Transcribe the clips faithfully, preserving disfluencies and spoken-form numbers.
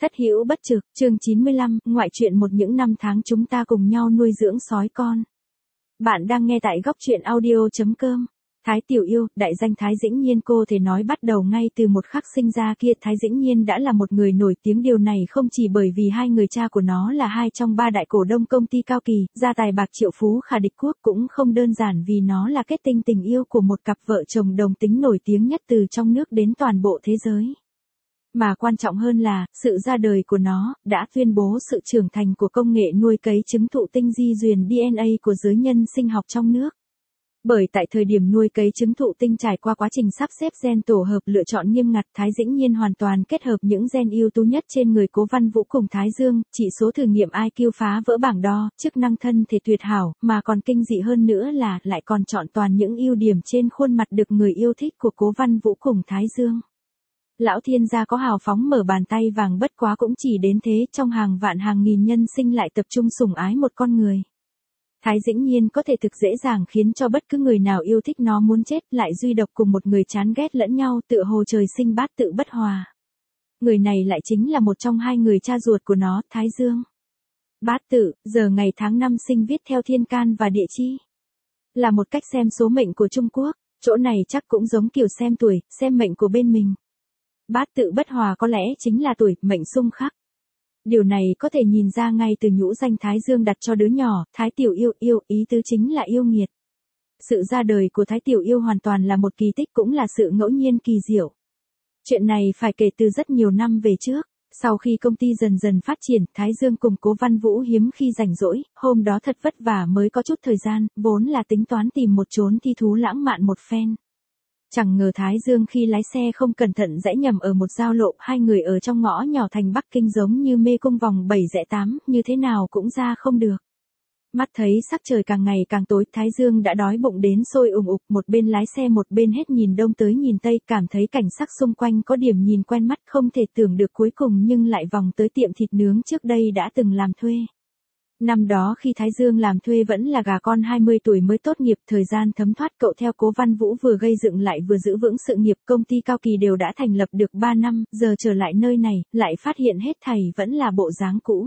Thất hữu bất trực, chương chín mươi lăm, ngoại truyện một những năm tháng chúng ta cùng nhau nuôi dưỡng sói con. Bạn đang nghe tại góc truyện audio chấm com. Thái Tiểu Yêu, đại danh Thái Dĩnh Nhiên, cô thể nói bắt đầu ngay từ một khắc sinh ra kia, Thái Dĩnh Nhiên đã là một người nổi tiếng. Điều này không chỉ bởi vì hai người cha của nó là hai trong ba đại cổ đông công ty Cao Kỳ, gia tài bạc triệu phú khả địch quốc, cũng không đơn giản vì nó là kết tinh tình yêu của một cặp vợ chồng đồng tính nổi tiếng nhất từ trong nước đến toàn bộ thế giới. Mà quan trọng hơn là, sự ra đời của nó, đã tuyên bố sự trưởng thành của công nghệ nuôi cấy trứng thụ tinh di truyền đê en a của giới nhân sinh học trong nước. Bởi tại thời điểm nuôi cấy trứng thụ tinh trải qua quá trình sắp xếp gen tổ hợp lựa chọn nghiêm ngặt, Thái Dĩnh Nhiên hoàn toàn kết hợp những gen ưu tú nhất trên người Cố Văn Vũ cùng Thái Dương, chỉ số thử nghiệm i kiu phá vỡ bảng đo, chức năng thân thể tuyệt hảo, mà còn kinh dị hơn nữa là lại còn chọn toàn những ưu điểm trên khuôn mặt được người yêu thích của Cố Văn Vũ cùng Thái Dương. Lão thiên gia có hào phóng mở bàn tay vàng, bất quá cũng chỉ đến thế, trong hàng vạn hàng nghìn nhân sinh lại tập trung sủng ái một con người. Thái Dĩnh Nhiên có thể thực dễ dàng khiến cho bất cứ người nào yêu thích nó muốn chết, lại duy độc cùng một người chán ghét lẫn nhau, tựa hồ trời sinh bát tự bất hòa. Người này lại chính là một trong hai người cha ruột của nó, Thái Dương. Bát tự, giờ ngày tháng năm sinh viết theo thiên can và địa chi. Là một cách xem số mệnh của Trung Quốc, chỗ này chắc cũng giống kiểu xem tuổi, xem mệnh của bên mình. Bát tự bất hòa có lẽ chính là tuổi, mệnh xung khắc. Điều này có thể nhìn ra ngay từ nhũ danh Thái Dương đặt cho đứa nhỏ, Thái Tiểu Yêu, yêu, ý tứ chính là yêu nghiệt. Sự ra đời của Thái Tiểu Yêu hoàn toàn là một kỳ tích, cũng là sự ngẫu nhiên kỳ diệu. Chuyện này phải kể từ rất nhiều năm về trước. Sau khi công ty dần dần phát triển, Thái Dương cùng Cố Văn Vũ hiếm khi rảnh rỗi, hôm đó thật vất vả mới có chút thời gian, vốn là tính toán tìm một chốn thi thú lãng mạn một phen. Chẳng ngờ Thái Dương khi lái xe không cẩn thận rẽ nhầm ở một giao lộ, hai người ở trong ngõ nhỏ thành Bắc Kinh giống như mê cung vòng bảy rẽ tám, như thế nào cũng ra không được. Mắt thấy sắc trời càng ngày càng tối, Thái Dương đã đói bụng đến sôi ủng ục, một bên lái xe một bên hết nhìn đông tới nhìn tây, cảm thấy cảnh sắc xung quanh có điểm nhìn quen mắt, không thể tưởng được cuối cùng nhưng lại vòng tới tiệm thịt nướng trước đây đã từng làm thuê. Năm đó khi Thái Dương làm thuê vẫn là gà con hai mươi tuổi mới tốt nghiệp, thời gian thấm thoát, cậu theo Cố Văn Vũ vừa gây dựng lại vừa giữ vững sự nghiệp, công ty Cao Kỳ đều đã thành lập được ba năm, giờ trở lại nơi này, lại phát hiện hết thảy vẫn là bộ dáng cũ.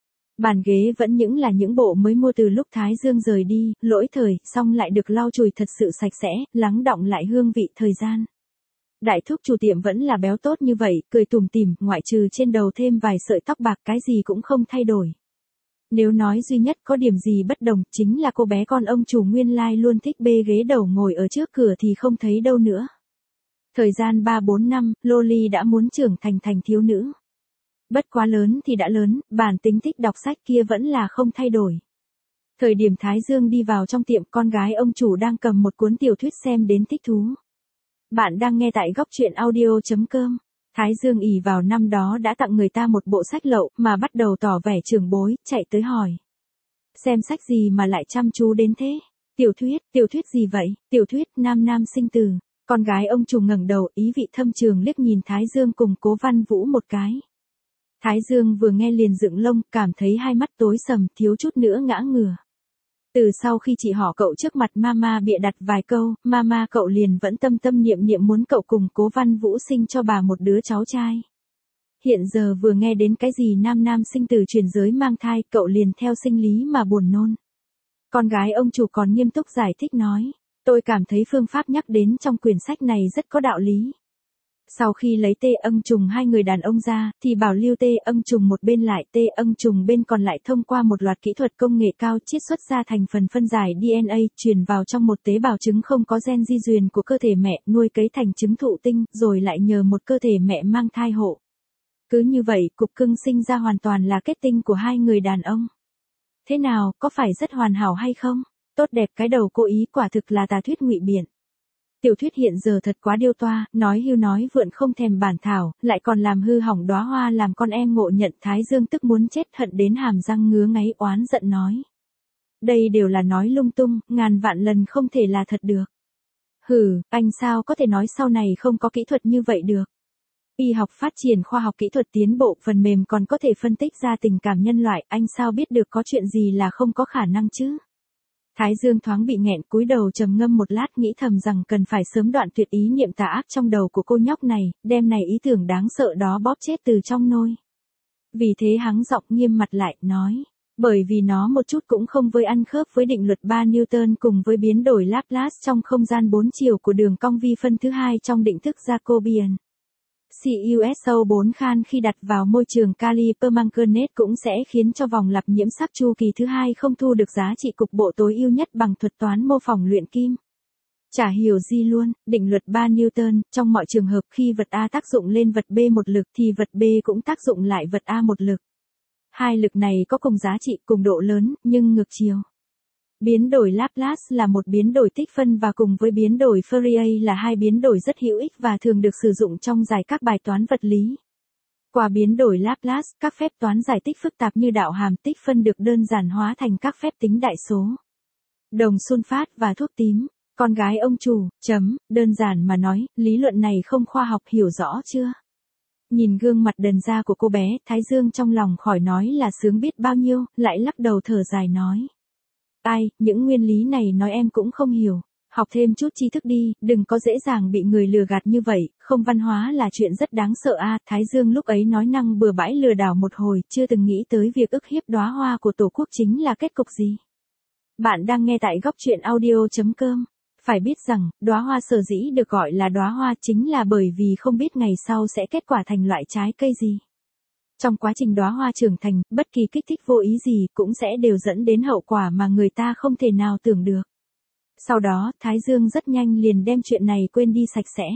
Bàn ghế vẫn những là những bộ mới mua từ lúc Thái Dương rời đi, lỗi thời, xong lại được lau chùi thật sự sạch sẽ, lắng đọng lại hương vị thời gian. Đại thúc chủ tiệm vẫn là béo tốt như vậy, cười tủm tỉm, ngoại trừ trên đầu thêm vài sợi tóc bạc, cái gì cũng không thay đổi. Nếu nói duy nhất có điểm gì bất đồng, chính là cô bé con ông chủ nguyên lai luôn thích bê ghế đầu ngồi ở trước cửa thì không thấy đâu nữa. Thời gian ba bốn năm, Loli đã muốn trưởng thành thành thiếu nữ. Bất quá lớn thì đã lớn, bản tính thích đọc sách kia vẫn là không thay đổi. Thời điểm Thái Dương đi vào trong tiệm, con gái ông chủ đang cầm một cuốn tiểu thuyết xem đến thích thú. Bạn đang nghe tại góc truyện audio chấm com. Thái Dương ỷ vào năm đó đã tặng người ta một bộ sách lậu, mà bắt đầu tỏ vẻ trưởng bối, chạy tới hỏi. Xem sách gì mà lại chăm chú đến thế? Tiểu thuyết, tiểu thuyết gì vậy? Tiểu thuyết nam nam sinh từ. Con gái ông chủ ngẩng đầu, ý vị thâm trường liếc nhìn Thái Dương cùng Cố Văn Vũ một cái. Thái Dương vừa nghe liền dựng lông, cảm thấy hai mắt tối sầm, thiếu chút nữa ngã ngửa. Từ sau khi chị họ cậu trước mặt mama bịa đặt vài câu, mama cậu liền vẫn tâm tâm niệm niệm muốn cậu cùng Cố Văn Vũ sinh cho bà một đứa cháu trai. Hiện giờ vừa nghe đến cái gì nam nam sinh từ truyền giới mang thai, cậu liền theo sinh lý mà buồn nôn. Con gái ông chủ còn nghiêm túc giải thích nói, tôi cảm thấy phương pháp nhắc đến trong quyển sách này rất có đạo lý. Sau khi lấy tê âng trùng hai người đàn ông ra, thì bảo lưu tê âng trùng một bên lại, tê âng trùng bên còn lại thông qua một loạt kỹ thuật công nghệ cao chiết xuất ra thành phần phân giải đê en a, truyền vào trong một tế bào trứng không có gen di truyền của cơ thể mẹ, nuôi cấy thành trứng thụ tinh, rồi lại nhờ một cơ thể mẹ mang thai hộ. Cứ như vậy, cục cưng sinh ra hoàn toàn là kết tinh của hai người đàn ông. Thế nào, có phải rất hoàn hảo hay không? Tốt đẹp cái đầu cô ý, quả thực là tà thuyết ngụy biện. Tiểu thuyết hiện giờ thật quá điêu toa, nói hưu nói vượn không thèm bản thảo, lại còn làm hư hỏng đóa hoa làm con em ngộ nhận. Thái Dương tức muốn chết, hận đến hàm răng ngứa ngáy, oán giận nói. Đây đều là nói lung tung, ngàn vạn lần không thể là thật được. Hừ, anh sao có thể nói sau này không có kỹ thuật như vậy được. Y học phát triển, khoa học kỹ thuật tiến bộ, phần mềm còn có thể phân tích ra tình cảm nhân loại, anh sao biết được có chuyện gì là không có khả năng chứ? Thái Dương thoáng bị nghẹn, cúi đầu trầm ngâm một lát, nghĩ thầm rằng cần phải sớm đoạn tuyệt ý niệm tà ác trong đầu của cô nhóc này, đem này ý tưởng đáng sợ đó bóp chết từ trong nôi. Vì thế hắng giọng nghiêm mặt lại, nói. Bởi vì nó một chút cũng không với ăn khớp với định luật ba Newton cùng với biến đổi Laplace trong không gian bốn chiều của đường cong vi phân thứ hai trong định thức Jacobian. xê u ét o bốn khan khi đặt vào môi trường kali permanganate cũng sẽ khiến cho vòng lặp nhiễm sáp chu kỳ thứ hai không thu được giá trị cục bộ tối ưu nhất bằng thuật toán mô phỏng luyện kim. Chả hiểu gì luôn, định luật ba Newton, trong mọi trường hợp khi vật A tác dụng lên vật B một lực thì vật B cũng tác dụng lại vật A một lực. Hai lực này có cùng giá trị, cùng độ lớn, nhưng ngược chiều. Biến đổi Laplace là một biến đổi tích phân và cùng với biến đổi Fourier là hai biến đổi rất hữu ích và thường được sử dụng trong giải các bài toán vật lý. Qua biến đổi Laplace, các phép toán giải tích phức tạp như đạo hàm tích phân được đơn giản hóa thành các phép tính đại số. Đồng sunfat và thuốc tím. Con gái ông chủ, chấm, đơn giản mà nói, lý luận này không khoa học, hiểu rõ chưa? Nhìn gương mặt đần ra của cô bé, Thái Dương trong lòng khỏi nói là sướng biết bao nhiêu, lại lắc đầu thở dài nói. Ai, những nguyên lý này nói em cũng không hiểu. Học thêm chút tri thức đi, đừng có dễ dàng bị người lừa gạt như vậy, không văn hóa là chuyện rất đáng sợ a. À, Thái Dương lúc ấy nói năng bừa bãi lừa đảo một hồi, chưa từng nghĩ tới việc ức hiếp đóa hoa của Tổ quốc chính là kết cục gì. Bạn đang nghe tại góc truyện audio chấm com. Phải biết rằng, đóa hoa sở dĩ được gọi là đóa hoa chính là bởi vì không biết ngày sau sẽ kết quả thành loại trái cây gì. Trong quá trình đóa hoa trưởng thành, bất kỳ kích thích vô ý gì cũng sẽ đều dẫn đến hậu quả mà người ta không thể nào tưởng được. Sau đó, Thái Dương rất nhanh liền đem chuyện này quên đi sạch sẽ.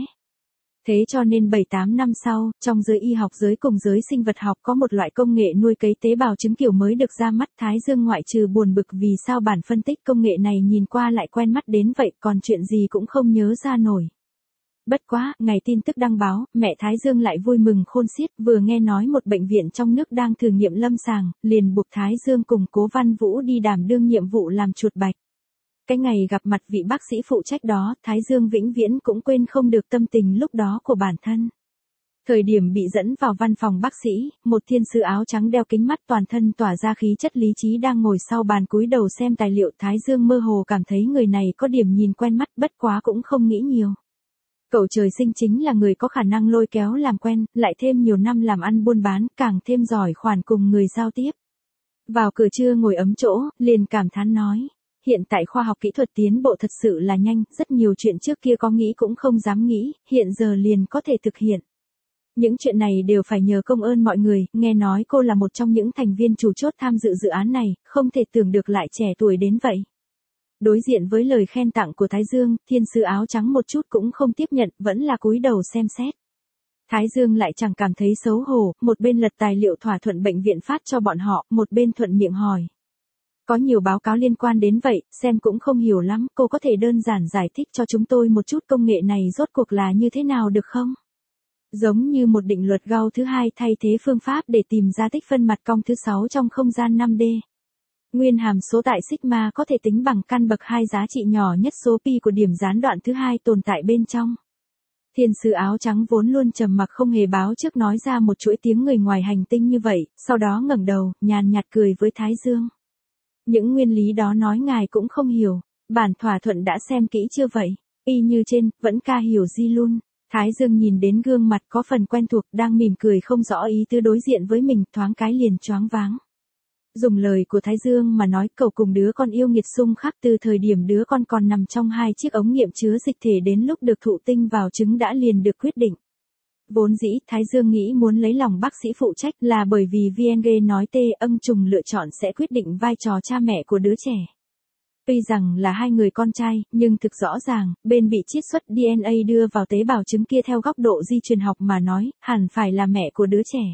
Thế cho nên bảy tám năm sau, trong giới y học giới cùng giới sinh vật học có một loại công nghệ nuôi cấy tế bào trứng kiểu mới được ra mắt. Thái Dương ngoại trừ buồn bực vì sao bản phân tích công nghệ này nhìn qua lại quen mắt đến vậy, còn chuyện gì cũng không nhớ ra nổi. Bất quá, ngày tin tức đăng báo, mẹ Thái Dương lại vui mừng khôn xiết, vừa nghe nói một bệnh viện trong nước đang thử nghiệm lâm sàng, liền buộc Thái Dương cùng Cố Văn Vũ đi đảm đương nhiệm vụ làm chuột bạch. Cái ngày gặp mặt vị bác sĩ phụ trách đó, Thái Dương vĩnh viễn cũng quên không được tâm tình lúc đó của bản thân. Thời điểm bị dẫn vào văn phòng bác sĩ, một thiên sư áo trắng đeo kính mắt toàn thân tỏa ra khí chất lý trí đang ngồi sau bàn cúi đầu xem tài liệu. Thái Dương mơ hồ cảm thấy người này có điểm nhìn quen mắt, bất quá cũng không nghĩ nhiều. Cậu trời sinh chính là người có khả năng lôi kéo làm quen, lại thêm nhiều năm làm ăn buôn bán, càng thêm giỏi khoản cùng người giao tiếp. Vào cửa trưa ngồi ấm chỗ, liền cảm thán nói. Hiện tại khoa học kỹ thuật tiến bộ thật sự là nhanh, rất nhiều chuyện trước kia có nghĩ cũng không dám nghĩ, hiện giờ liền có thể thực hiện. Những chuyện này đều phải nhờ công ơn mọi người, nghe nói cô là một trong những thành viên chủ chốt tham dự dự án này, không thể tưởng được lại trẻ tuổi đến vậy. Đối diện với lời khen tặng của Thái Dương, thiên sư áo trắng một chút cũng không tiếp nhận, vẫn là cúi đầu xem xét. Thái Dương lại chẳng cảm thấy xấu hổ, một bên lật tài liệu thỏa thuận bệnh viện phát cho bọn họ, một bên thuận miệng hỏi. Có nhiều báo cáo liên quan đến vậy, xem cũng không hiểu lắm, cô có thể đơn giản giải thích cho chúng tôi một chút công nghệ này rốt cuộc là như thế nào được không? Giống như một định luật Gauss thứ hai thay thế phương pháp để tìm ra tích phân mặt cong thứ sáu trong không gian năm D. Nguyên hàm số tại sigma có thể tính bằng căn bậc hai giá trị nhỏ nhất số pi của điểm gián đoạn thứ hai tồn tại bên trong. Thiên sứ áo trắng vốn luôn trầm mặc không hề báo trước nói ra một chuỗi tiếng người ngoài hành tinh như vậy, sau đó ngẩng đầu, nhàn nhạt cười với Thái Dương. Những nguyên lý đó nói ngài cũng không hiểu, bản thỏa thuận đã xem kỹ chưa vậy? Y như trên, vẫn ca hiểu gì luôn. Thái Dương nhìn đến gương mặt có phần quen thuộc đang mỉm cười không rõ ý tứ đối diện với mình, thoáng cái liền choáng váng. Dùng lời của Thái Dương mà nói, cậu cùng đứa con yêu nghiệt xung khắc từ thời điểm đứa con còn nằm trong hai chiếc ống nghiệm chứa dịch thể đến lúc được thụ tinh vào trứng đã liền được quyết định. Vốn dĩ, Thái Dương nghĩ muốn lấy lòng bác sĩ phụ trách là bởi vì Vienge nói tê âng trùng lựa chọn sẽ quyết định vai trò cha mẹ của đứa trẻ. Tuy rằng là hai người con trai, nhưng thực rõ ràng, bên bị chiết xuất đê en a đưa vào tế bào trứng kia theo góc độ di truyền học mà nói, hẳn phải là mẹ của đứa trẻ.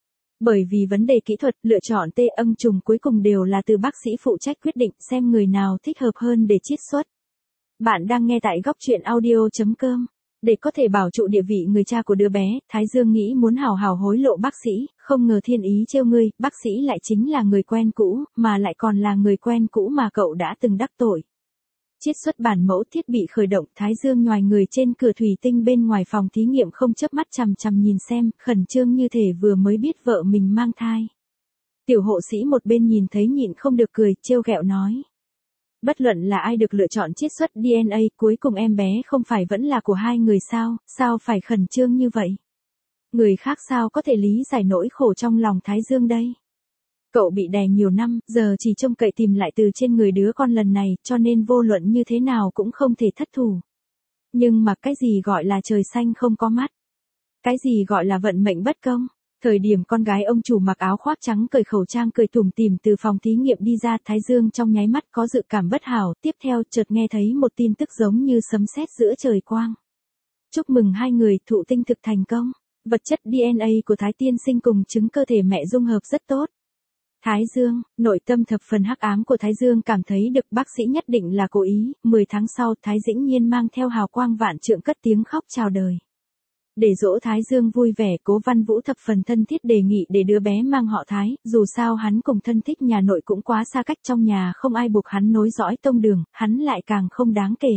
Bởi vì vấn đề kỹ thuật, lựa chọn tê âng trùng cuối cùng đều là từ bác sĩ phụ trách quyết định xem người nào thích hợp hơn để chiết xuất. Bạn đang nghe tại góc truyện audio chấm com. Để có thể bảo trụ địa vị người cha của đứa bé, Thái Dương nghĩ muốn hào hào hối lộ bác sĩ, không ngờ thiên ý trêu ngươi, bác sĩ lại chính là người quen cũ, mà lại còn là người quen cũ mà cậu đã từng đắc tội. Chiết xuất bản mẫu thiết bị khởi động, Thái Dương nhoài người trên cửa thủy tinh bên ngoài phòng thí nghiệm không chớp mắt chằm chằm nhìn xem, khẩn trương như thể vừa mới biết vợ mình mang thai. Tiểu hộ sĩ một bên nhìn thấy nhịn không được cười, trêu ghẹo nói. Bất luận là ai được lựa chọn chiết xuất đê en a, cuối cùng em bé không phải vẫn là của hai người sao, sao phải khẩn trương như vậy? Người khác sao có thể lý giải nỗi khổ trong lòng Thái Dương đây? Cậu bị đè nhiều năm, giờ chỉ trông cậy tìm lại từ trên người đứa con lần này, cho nên vô luận như thế nào cũng không thể thất thủ. Nhưng mà cái gì gọi là trời xanh không có mắt? Cái gì gọi là vận mệnh bất công? Thời điểm con gái ông chủ mặc áo khoác trắng cởi khẩu trang cười tủm tỉm từ phòng thí nghiệm đi ra, Thái Dương trong nháy mắt có dự cảm bất hảo, tiếp theo chợt nghe thấy một tin tức giống như sấm sét giữa trời quang. Chúc mừng hai người thụ tinh thực thành công. Vật chất đê en a của Thái tiên sinh cùng trứng cơ thể mẹ dung hợp rất tốt. Thái Dương, nội tâm thập phần hắc ám của Thái Dương cảm thấy được bác sĩ nhất định là cố ý. mười tháng sau, Thái Dĩnh Nhiên mang theo hào quang vạn trượng cất tiếng khóc chào đời. Để dỗ Thái Dương vui vẻ, Cố Văn Vũ thập phần thân thiết đề nghị để đứa bé mang họ Thái, dù sao hắn cùng thân thích nhà nội cũng quá xa cách, trong nhà không ai buộc hắn nối dõi tông đường, hắn lại càng không đáng kể.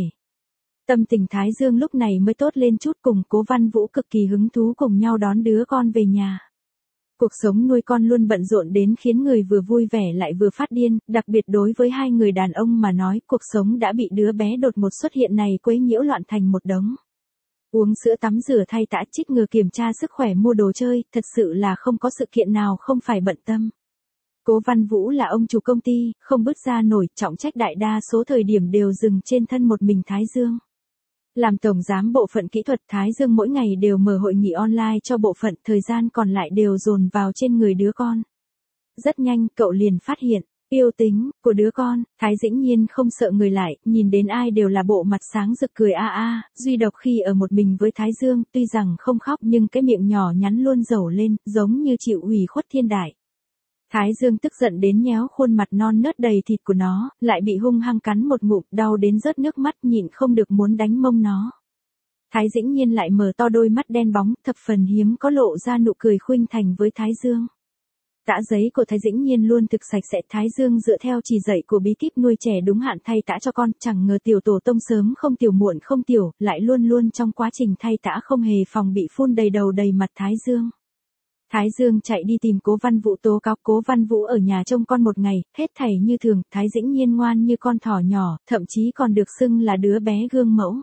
Tâm tình Thái Dương lúc này mới tốt lên chút, cùng Cố Văn Vũ cực kỳ hứng thú cùng nhau đón đứa con về nhà. Cuộc sống nuôi con luôn bận rộn đến khiến người vừa vui vẻ lại vừa phát điên, đặc biệt đối với hai người đàn ông mà nói, cuộc sống đã bị đứa bé đột ngột xuất hiện này quấy nhiễu loạn thành một đống. Uống sữa, tắm rửa, thay tã, chích ngừa, kiểm tra sức khỏe, mua đồ chơi, thật sự là không có sự kiện nào không phải bận tâm. Cố Văn Vũ là ông chủ công ty, không bứt ra nổi, trọng trách đại đa số thời điểm đều dừng trên thân một mình Thái Dương. Làm tổng giám bộ phận kỹ thuật, Thái Dương mỗi ngày đều mở hội nghị online cho bộ phận, thời gian còn lại đều dồn vào trên người đứa con. Rất nhanh, cậu liền phát hiện, yêu tính của đứa con, Thái Dĩnh Nhiên không sợ người lại, nhìn đến ai đều là bộ mặt sáng rực cười a a, duy độc khi ở một mình với Thái Dương, tuy rằng không khóc nhưng cái miệng nhỏ nhắn luôn dẩu lên, giống như chịu ủy khuất thiên đại. Thái Dương tức giận đến nhéo khuôn mặt non nớt đầy thịt của nó, lại bị hung hăng cắn một ngụm, đau đến rớt nước mắt, nhịn không được muốn đánh mông nó. Thái Dĩnh Nhiên lại mở to đôi mắt đen bóng, thập phần hiếm có lộ ra nụ cười khuynh thành với Thái Dương. Tã giấy của Thái Dĩnh Nhiên luôn thực sạch sẽ, Thái Dương dựa theo chỉ dạy của bí kíp nuôi trẻ đúng hạn thay tã cho con, chẳng ngờ tiểu tổ tông sớm không tiểu muộn không tiểu, lại luôn luôn trong quá trình thay tã không hề phòng bị phun đầy đầu đầy mặt Thái Dương. Thái Dương chạy đi tìm Cố Văn Vũ tố cáo, Cố Văn Vũ ở nhà trông con một ngày, hết thảy như thường, Thái Dĩnh Nhiên ngoan như con thỏ nhỏ, thậm chí còn được xưng là đứa bé gương mẫu.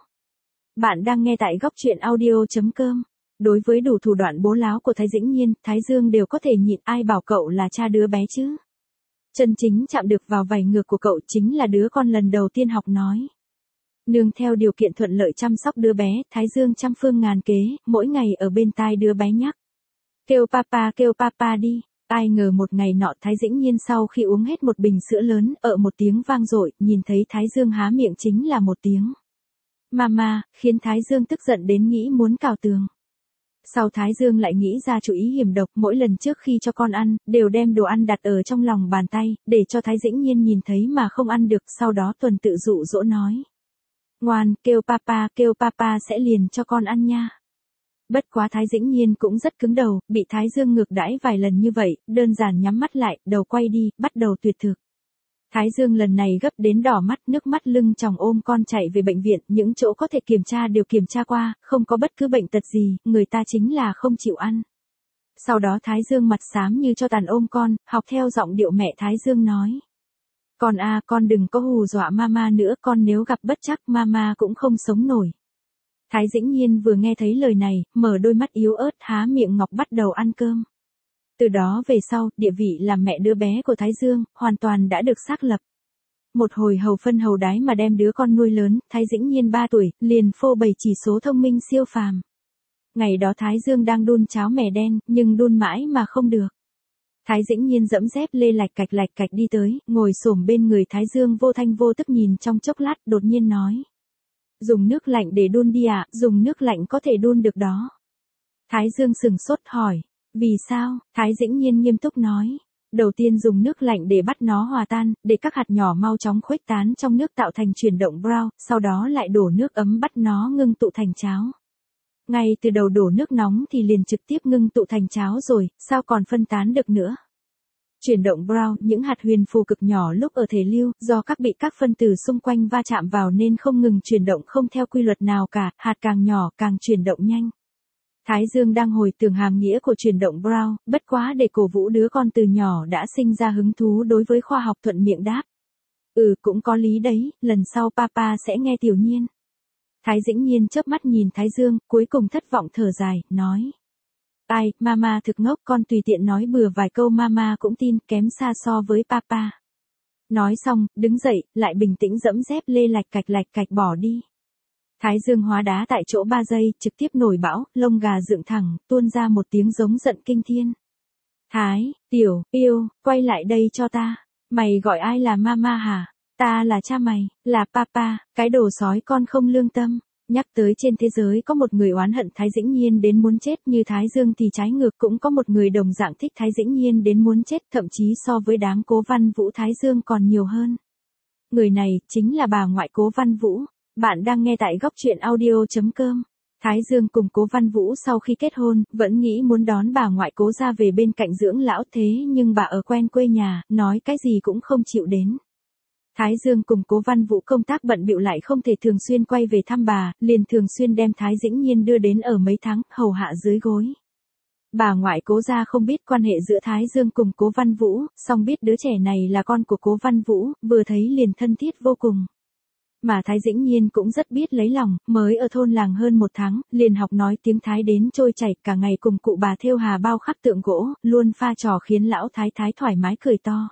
Bạn đang nghe tại góc truyện audio chấm com. Đối với đủ thủ đoạn bố láo của Thái Dĩnh Nhiên, Thái Dương đều có thể nhịn, ai bảo cậu là cha đứa bé chứ. Chân chính chạm được vào vảy ngược của cậu chính là đứa con lần đầu tiên học nói. Nương theo điều kiện thuận lợi chăm sóc đứa bé, Thái Dương trăm phương ngàn kế, mỗi ngày ở bên tai đứa bé nhắc. Kêu papa, kêu papa đi. Ai ngờ một ngày nọ Thái Dĩnh Nhiên sau khi uống hết một bình sữa lớn, ở một tiếng vang dội, nhìn thấy Thái Dương há miệng chính là một tiếng mama, khiến Thái Dương tức giận đến nghĩ muốn cào tường. Sau Thái Dương lại nghĩ ra chủ ý hiểm độc, mỗi lần trước khi cho con ăn, đều đem đồ ăn đặt ở trong lòng bàn tay, để cho Thái Dĩnh Nhiên nhìn thấy mà không ăn được, sau đó tuần tự dụ dỗ nói. Ngoan, kêu papa, kêu papa sẽ liền cho con ăn nha. Bất quá Thái Dĩnh Nhiên cũng rất cứng đầu, bị Thái Dương ngược đãi vài lần như vậy, đơn giản nhắm mắt lại, đầu quay đi, bắt đầu tuyệt thực. Thái Dương lần này gấp đến đỏ mắt, nước mắt lưng tròng ôm con chạy về bệnh viện, những chỗ có thể kiểm tra đều kiểm tra qua, không có bất cứ bệnh tật gì, người ta chính là không chịu ăn. Sau đó Thái Dương mặt xám như cho tàn ôm con, học theo giọng điệu mẹ Thái Dương nói. Con a, con đừng có hù dọa mama nữa, con nếu gặp bất trắc mama cũng không sống nổi. Thái Dĩnh Nhiên vừa nghe thấy lời này, mở đôi mắt yếu ớt há miệng ngọc bắt đầu ăn cơm. Từ đó về sau, địa vị làm mẹ đứa bé của Thái Dương, hoàn toàn đã được xác lập. Một hồi hầu phân hầu đái mà đem đứa con nuôi lớn, Thái Dĩnh Nhiên ba tuổi, liền phô bày chỉ số thông minh siêu phàm. Ngày đó Thái Dương đang đun cháo mè đen, nhưng đun mãi mà không được. Thái Dĩnh Nhiên dẫm dép lê lạch cạch lạch cạch đi tới, ngồi xổm bên người Thái Dương vô thanh vô tức nhìn trong chốc lát, đột nhiên nói. Dùng nước lạnh để đun đi ạ, à, dùng nước lạnh có thể đun được đó. Thái Dương sừng sốt hỏi. Vì sao? Thái Dĩnh Nhiên nghiêm túc nói. Đầu tiên dùng nước lạnh để bắt nó hòa tan, để các hạt nhỏ mau chóng khuếch tán trong nước tạo thành chuyển động brown, sau đó lại đổ nước ấm bắt nó ngưng tụ thành cháo. Ngay từ đầu đổ nước nóng thì liền trực tiếp ngưng tụ thành cháo rồi, sao còn phân tán được nữa? Chuyển động brown, những hạt huyền phù cực nhỏ lúc ở thể lưu, do các bị các phân tử xung quanh va chạm vào nên không ngừng chuyển động không theo quy luật nào cả, hạt càng nhỏ càng chuyển động nhanh. Thái Dương đang hồi tưởng hàm nghĩa của chuyển động brown, bất quá để cổ vũ đứa con từ nhỏ đã sinh ra hứng thú đối với khoa học, thuận miệng đáp. Ừ, cũng có lý đấy, lần sau papa sẽ nghe Tiểu Nhiên. Thái Dĩnh Nhiên chớp mắt nhìn Thái Dương, cuối cùng thất vọng thở dài, nói. Ai, mama thực ngốc, con tùy tiện nói bừa vài câu mama cũng tin, kém xa so với papa. Nói xong, đứng dậy, lại bình tĩnh dẫm dép lê lạch cạch lạch cạch bỏ đi. Thái dương hóa đá tại chỗ ba giây, trực tiếp nổi bão, lông gà dựng thẳng, tuôn ra một tiếng giống giận kinh thiên. Thái, tiểu, yêu, quay lại đây cho ta. Mày gọi ai là mama hả? Ta là cha mày, là papa, cái đồ sói con không lương tâm. Nhắc tới trên thế giới có một người oán hận Thái Dĩnh Nhiên đến muốn chết như Thái Dương thì trái ngược cũng có một người đồng dạng thích Thái Dĩnh Nhiên đến muốn chết, thậm chí so với đám Cố Văn Vũ Thái Dương còn nhiều hơn. Người này chính là bà ngoại Cố Văn Vũ. Bạn đang nghe tại góc truyện audio chấm com. Thái Dương cùng Cố Văn Vũ sau khi kết hôn, vẫn nghĩ muốn đón bà ngoại Cố ra về bên cạnh dưỡng lão, thế nhưng bà ở quen quê nhà, nói cái gì cũng không chịu đến. Thái Dương cùng Cố Văn Vũ công tác bận bịu lại không thể thường xuyên quay về thăm bà, liền thường xuyên đem Thái Dĩnh Nhiên đưa đến ở mấy tháng, hầu hạ dưới gối. Bà ngoại Cố gia không biết quan hệ giữa Thái Dương cùng Cố Văn Vũ, song biết đứa trẻ này là con của Cố Văn Vũ, vừa thấy liền thân thiết vô cùng. Mà Thái Dĩnh Nhiên cũng rất biết lấy lòng, mới ở thôn làng hơn một tháng, liền học nói tiếng Thái đến trôi chảy, cả ngày cùng cụ bà thêu hà bao khắc tượng gỗ, luôn pha trò khiến lão Thái Thái thoải mái cười to.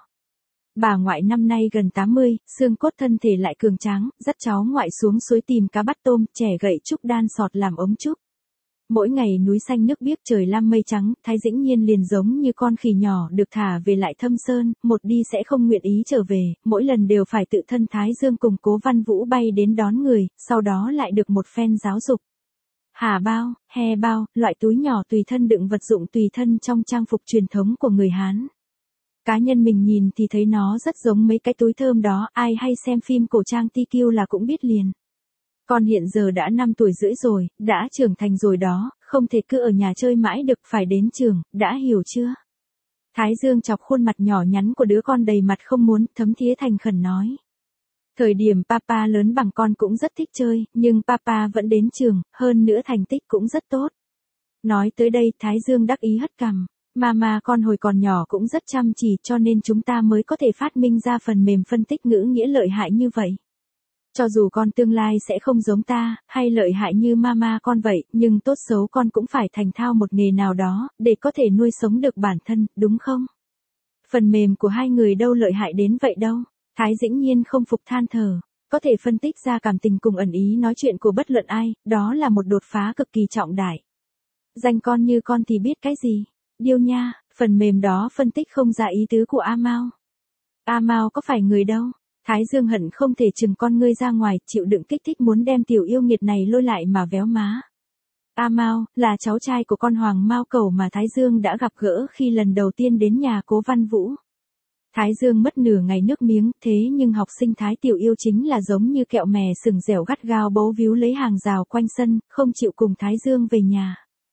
Bà ngoại năm nay gần tám mươi, xương cốt thân thể lại cường tráng, dắt cháu ngoại xuống suối tìm cá bắt tôm, trẻ gậy trúc đan sọt làm ống trúc. Mỗi ngày núi xanh nước biếc trời lam mây trắng, Thái Dĩnh Nhiên liền giống như con khỉ nhỏ được thả về lại Thâm Sơn, một đi sẽ không nguyện ý trở về, mỗi lần đều phải tự thân Thái Dương cùng Cố Văn Vũ bay đến đón người, sau đó lại được một phen giáo dục. Hà bao, he bao, loại túi nhỏ tùy thân đựng vật dụng tùy thân trong trang phục truyền thống của người Hán. Cá nhân mình nhìn thì thấy nó rất giống mấy cái túi thơm đó, ai hay xem phim cổ trang Ti Kiêu là cũng biết liền. Con hiện giờ đã năm tuổi rưỡi rồi, đã trưởng thành rồi đó, không thể cứ ở nhà chơi mãi được, phải đến trường, đã hiểu chưa? Thái Dương chọc khuôn mặt nhỏ nhắn của đứa con đầy mặt không muốn, thấm thía thành khẩn nói. Thời điểm papa lớn bằng con cũng rất thích chơi, nhưng papa vẫn đến trường, hơn nữa thành tích cũng rất tốt. Nói tới đây Thái Dương đắc ý hất cằm. Mama con hồi còn nhỏ cũng rất chăm chỉ cho nên chúng ta mới có thể phát minh ra phần mềm phân tích ngữ nghĩa lợi hại như vậy. Cho dù con tương lai sẽ không giống ta, hay lợi hại như mama con vậy, nhưng tốt xấu con cũng phải thành thạo một nghề nào đó, để có thể nuôi sống được bản thân, đúng không? Phần mềm của hai người đâu lợi hại đến vậy đâu. Thái Dĩnh Nhiên không phục than thở. Có thể phân tích ra cảm tình cùng ẩn ý nói chuyện của bất luận ai, đó là một đột phá cực kỳ trọng đại. Danh con như con thì biết cái gì? Điêu nha, phần mềm đó phân tích không ra ý tứ của A Mao. A Mao có phải người đâu? Thái Dương hận không thể chừng con ngươi ra ngoài, chịu đựng kích thích muốn đem tiểu yêu nghiệt này lôi lại mà véo má. A Mao, là cháu trai của con Hoàng Mao Cẩu mà Thái Dương đã gặp gỡ khi lần đầu tiên đến nhà Cố Văn Vũ. Thái Dương mất nửa ngày nước miếng, thế nhưng học sinh Thái tiểu yêu chính là giống như kẹo mè sừng dẻo gắt gao bấu víu lấy hàng rào quanh sân, không chịu cùng Thái Dương về nhà.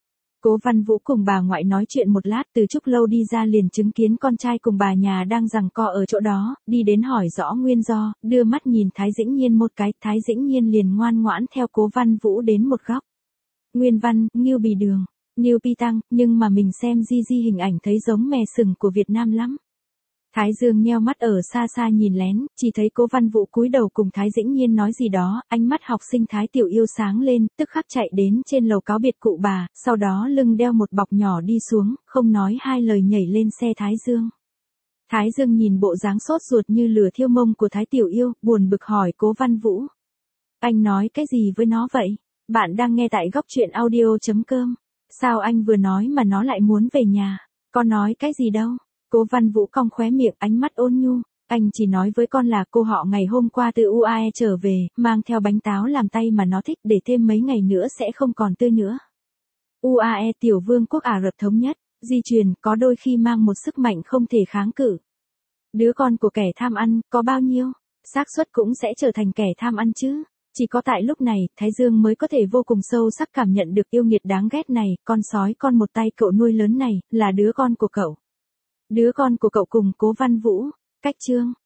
Cố Văn Vũ cùng bà ngoại nói chuyện một lát, từ Trúc Lâu đi ra liền chứng kiến con trai cùng bà nhà đang giằng co ở chỗ đó, đi đến hỏi rõ nguyên do, đưa mắt nhìn Thái Dĩnh Nhiên một cái, Thái Dĩnh Nhiên liền ngoan ngoãn theo Cố Văn Vũ đến một góc. Nguyên văn, Ngưu Bì Đường, Niêu Pi Tăng, nhưng mà mình xem di di hình ảnh thấy giống mè sừng của Việt Nam lắm. Thái Dương nheo mắt ở xa xa nhìn lén, chỉ thấy Cố Văn Vũ cúi đầu cùng Thái Dĩnh Nhiên nói gì đó, ánh mắt học sinh Thái tiểu yêu sáng lên, tức khắc chạy đến trên lầu cáo biệt cụ bà, sau đó lưng đeo một bọc nhỏ đi xuống, không nói hai lời nhảy lên xe Thái Dương. Thái Dương nhìn bộ dáng sốt ruột như lửa thiêu mông của Thái tiểu yêu, buồn bực hỏi Cố Văn Vũ. Anh nói cái gì với nó vậy? Bạn đang nghe tại góc truyện audio chấm com. Sao anh vừa nói mà nó lại muốn về nhà? Con nói cái gì đâu? Cố Văn Vũ cong khóe miệng, ánh mắt ôn nhu. Anh chỉ nói với con là cô họ ngày hôm qua từ u a e trở về, mang theo bánh táo làm tay mà nó thích, để thêm mấy ngày nữa sẽ không còn tươi nữa. u a e tiểu vương quốc Ả Rập Thống Nhất, di truyền, có đôi khi mang một sức mạnh không thể kháng cự. Đứa con của kẻ tham ăn, có bao nhiêu, xác suất cũng sẽ trở thành kẻ tham ăn chứ. Chỉ có tại lúc này, Thái Dương mới có thể vô cùng sâu sắc cảm nhận được yêu nghiệt đáng ghét này, con sói con một tay cậu nuôi lớn này, là đứa con của cậu. Đứa con của cậu cùng Cố Văn Vũ. Cách chương